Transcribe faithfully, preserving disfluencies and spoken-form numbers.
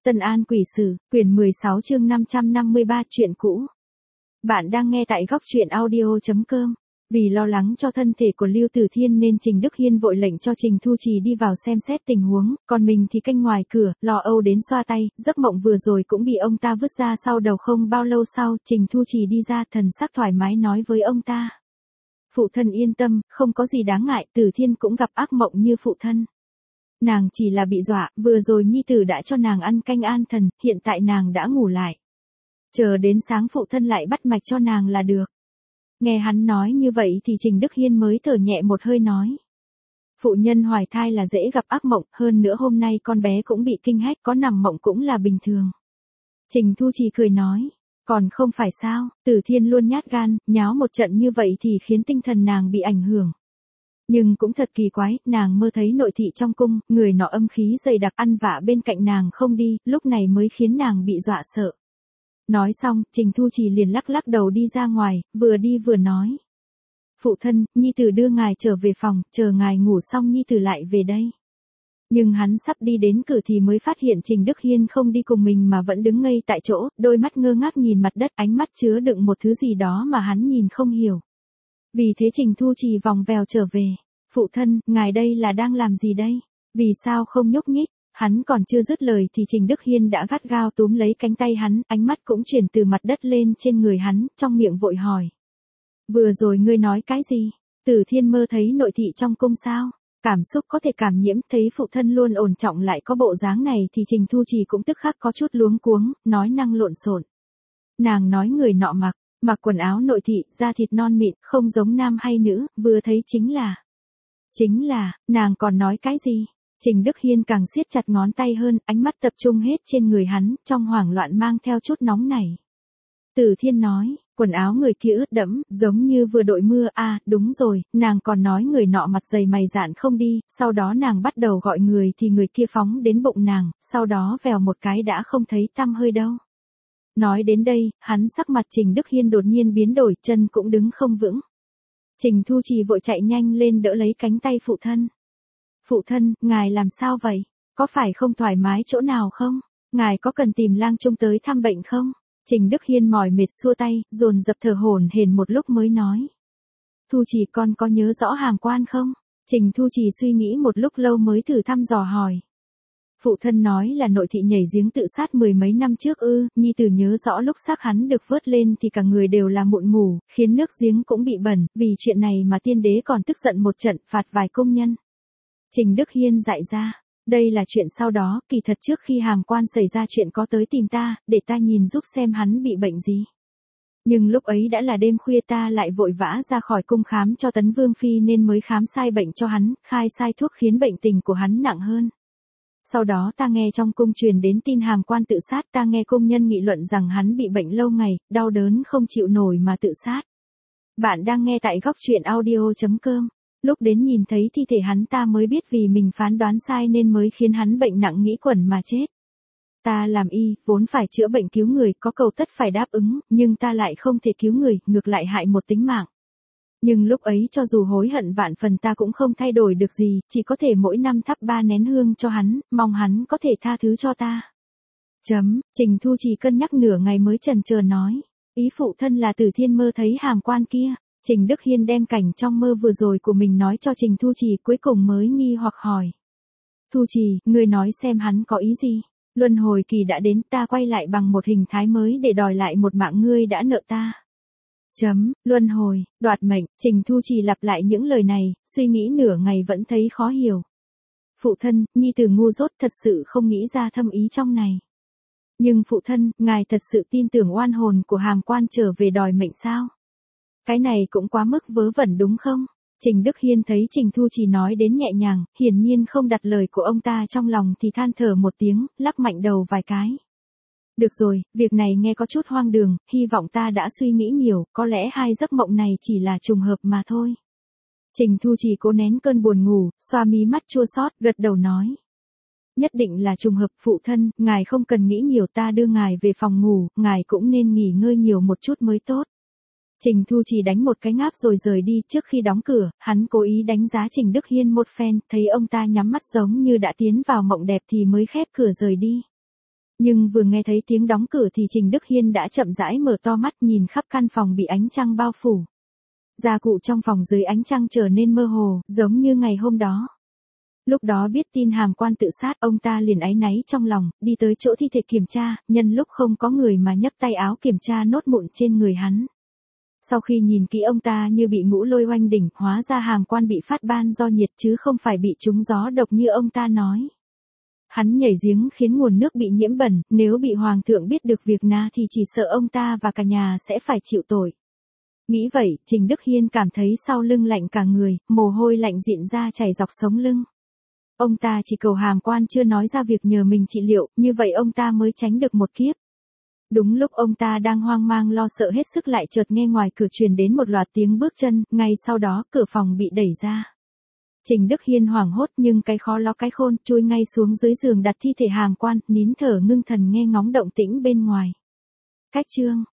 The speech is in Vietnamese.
Tân An Quỷ Sử, quyển mười sáu chương năm trăm năm mươi ba chuyện cũ. Bạn đang nghe tại góc truyện audio chấm com. Vì lo lắng cho thân thể của Lưu Tử Thiên nên Trình Đức Hiên vội lệnh cho Trình Thu Trì đi vào xem xét tình huống, còn mình thì canh ngoài cửa, lo âu đến xoa tay, giấc mộng vừa rồi cũng bị ông ta vứt ra sau đầu. Không bao lâu sau, Trình Thu Trì đi ra, thần sắc thoải mái nói với ông ta. Phụ thân yên tâm, không có gì đáng ngại, Tử Thiên cũng gặp ác mộng như phụ thân. Nàng chỉ là bị dọa, vừa rồi nhi tử đã cho nàng ăn canh an thần, hiện tại nàng đã ngủ lại. Chờ đến sáng phụ thân lại bắt mạch cho nàng là được. Nghe hắn nói như vậy thì Trình Đức Hiên mới thở nhẹ một hơi nói. Phụ nhân hoài thai là dễ gặp ác mộng, hơn nữa hôm nay con bé cũng bị kinh hách, có nằm mộng cũng là bình thường. Trình Thu Trì cười nói, còn không phải sao, Tử Thiên luôn nhát gan, nháo một trận như vậy thì khiến tinh thần nàng bị ảnh hưởng. Nhưng cũng thật kỳ quái, nàng mơ thấy nội thị trong cung, người nọ âm khí dày đặc ăn vạ bên cạnh nàng không đi, lúc này mới khiến nàng bị dọa sợ. Nói xong, Trình Thu Trì liền lắc lắc đầu đi ra ngoài, vừa đi vừa nói. Phụ thân, nhi tử đưa ngài trở về phòng, chờ ngài ngủ xong nhi tử lại về đây. Nhưng hắn sắp đi đến cửa thì mới phát hiện Trình Đức Hiên không đi cùng mình mà vẫn đứng ngây tại chỗ, đôi mắt ngơ ngác nhìn mặt đất, ánh mắt chứa đựng một thứ gì đó mà hắn nhìn không hiểu. Vì thế Trình Thu Trì vòng vèo trở về. Phụ thân, ngài đây là đang làm gì đây? Vì sao không nhúc nhích? Hắn còn chưa dứt lời thì Trình Đức Hiên đã gắt gao túm lấy cánh tay hắn, ánh mắt cũng chuyển từ mặt đất lên trên người hắn, trong miệng vội hỏi. Vừa rồi ngươi nói cái gì? Tử Thiên mơ thấy nội thị trong cung sao? Cảm xúc có thể cảm nhiễm, thấy phụ thân luôn ổn trọng lại có bộ dáng này thì Trình Thu Trì cũng tức khắc có chút luống cuống, nói năng lộn xộn. Nàng nói người nọ mặc, mặc quần áo nội thị, da thịt non mịn, không giống nam hay nữ, vừa thấy chính là. Chính là, nàng còn nói cái gì? Trình Đức Hiên càng siết chặt ngón tay hơn, ánh mắt tập trung hết trên người hắn, trong hoảng loạn mang theo chút nóng nảy. Tử Thiên nói, quần áo người kia ướt đẫm, giống như vừa đội mưa, à, đúng rồi, nàng còn nói người nọ mặt dày mày dạn không đi, sau đó nàng bắt đầu gọi người thì người kia phóng đến bụng nàng, sau đó vèo một cái đã không thấy tăm hơi đâu. Nói đến đây, hắn sắc mặt Trình Đức Hiên đột nhiên biến đổi, chân cũng đứng không vững. Trình Thu Trì vội chạy nhanh lên đỡ lấy cánh tay phụ thân. Phụ thân, ngài làm sao vậy? Có phải không thoải mái chỗ nào không? Ngài có cần tìm lang trung tới thăm bệnh không? Trình Đức Hiên mỏi mệt xua tay, dồn dập thở hổn hển một lúc mới nói. Thu Trì con có nhớ rõ Hàm Quan không? Trình Thu Trì suy nghĩ một lúc lâu mới thử thăm dò hỏi. Phụ thân nói là nội thị nhảy giếng tự sát mười mấy năm trước ư, nhi tử nhớ rõ lúc xác hắn được vớt lên thì cả người đều là mụn mủ, khiến nước giếng cũng bị bẩn, vì chuyện này mà tiên đế còn tức giận một trận, phạt vài công nhân. Trình Đức Hiên dạy ra, đây là chuyện sau đó, kỳ thật trước khi Hàm Quan xảy ra chuyện có tới tìm ta, để ta nhìn giúp xem hắn bị bệnh gì. Nhưng lúc ấy đã là đêm khuya, ta lại vội vã ra khỏi cung khám cho Tấn Vương Phi nên mới khám sai bệnh cho hắn, khai sai thuốc khiến bệnh tình của hắn nặng hơn. Sau đó ta nghe trong cung truyền đến tin Hàm Quan tự sát, ta nghe công nhân nghị luận rằng hắn bị bệnh lâu ngày, đau đớn không chịu nổi mà tự sát. Bạn đang nghe tại góc truyện audio chấm com. Lúc đến nhìn thấy thi thể hắn ta mới biết vì mình phán đoán sai nên mới khiến hắn bệnh nặng nghĩ quẩn mà chết. Ta làm y, vốn phải chữa bệnh cứu người, có cầu tất phải đáp ứng, nhưng ta lại không thể cứu người, ngược lại hại một tính mạng. Nhưng lúc ấy cho dù hối hận vạn phần ta cũng không thay đổi được gì, chỉ có thể mỗi năm thắp ba nén hương cho hắn, mong hắn có thể tha thứ cho ta. Chấm, Trình Thu Trì cân nhắc nửa ngày mới chần chờ nói, ý phụ thân là Tử Thiên mơ thấy Hàm Quan kia. Trình Đức Hiên đem cảnh trong mơ vừa rồi của mình nói cho Trình Thu Trì, cuối cùng mới nghi hoặc hỏi. Thu Trì, ngươi nói xem hắn có ý gì? Luân hồi kỳ đã đến, ta quay lại bằng một hình thái mới để đòi lại một mạng ngươi đã nợ ta. Chấm, luân hồi, đoạt mệnh, Trình Thu Trì lặp lại những lời này, suy nghĩ nửa ngày vẫn thấy khó hiểu. Phụ thân, nhi tử ngu dốt thật sự không nghĩ ra thâm ý trong này. Nhưng phụ thân, ngài thật sự tin tưởng oan hồn của Hàm Quan trở về đòi mệnh sao? Cái này cũng quá mức vớ vẩn đúng không? Trình Đức Hiên thấy Trình Thu Trì nói đến nhẹ nhàng, hiển nhiên không đặt lời của ông ta trong lòng thì than thở một tiếng, lắc mạnh đầu vài cái. Được rồi, việc này nghe có chút hoang đường, hy vọng ta đã suy nghĩ nhiều, có lẽ hai giấc mộng này chỉ là trùng hợp mà thôi. Trình Thu Trì cố nén cơn buồn ngủ, xoa mí mắt chua xót, gật đầu nói. Nhất định là trùng hợp, phụ thân, ngài không cần nghĩ nhiều, ta đưa ngài về phòng ngủ, ngài cũng nên nghỉ ngơi nhiều một chút mới tốt. Trình Thu Trì đánh một cái ngáp rồi rời đi, trước khi đóng cửa, hắn cố ý đánh giá Trình Đức Hiên một phen, thấy ông ta nhắm mắt giống như đã tiến vào mộng đẹp thì mới khép cửa rời đi. Nhưng vừa nghe thấy tiếng đóng cửa thì Trình Đức Hiên đã chậm rãi mở to mắt nhìn khắp căn phòng bị ánh trăng bao phủ. Gia cụ trong phòng dưới ánh trăng trở nên mơ hồ, giống như ngày hôm đó. Lúc đó biết tin Hàm Quan tự sát, ông ta liền áy náy trong lòng, đi tới chỗ thi thể kiểm tra, nhân lúc không có người mà nhấc tay áo kiểm tra nốt mụn trên người hắn. Sau khi nhìn kỹ ông ta như bị ngũ lôi oanh đỉnh, hóa ra Hàm Quan bị phát ban do nhiệt chứ không phải bị trúng gió độc như ông ta nói. Hắn nhảy giếng khiến nguồn nước bị nhiễm bẩn, nếu bị Hoàng thượng biết được việc na thì chỉ sợ ông ta và cả nhà sẽ phải chịu tội. Nghĩ vậy, Trình Đức Hiên cảm thấy sau lưng lạnh cả người, mồ hôi lạnh dịn ra chảy dọc sống lưng. Ông ta chỉ cầu Hàm Quan chưa nói ra việc nhờ mình trị liệu, như vậy ông ta mới tránh được một kiếp. Đúng lúc ông ta đang hoang mang lo sợ hết sức lại chợt nghe ngoài cửa truyền đến một loạt tiếng bước chân, ngay sau đó cửa phòng bị đẩy ra. Trình Đức Hiên hoảng hốt nhưng cái khó lo cái khôn, chui ngay xuống dưới giường đặt thi thể Hàm Quan, nín thở ngưng thần nghe ngóng động tĩnh bên ngoài. Cách chương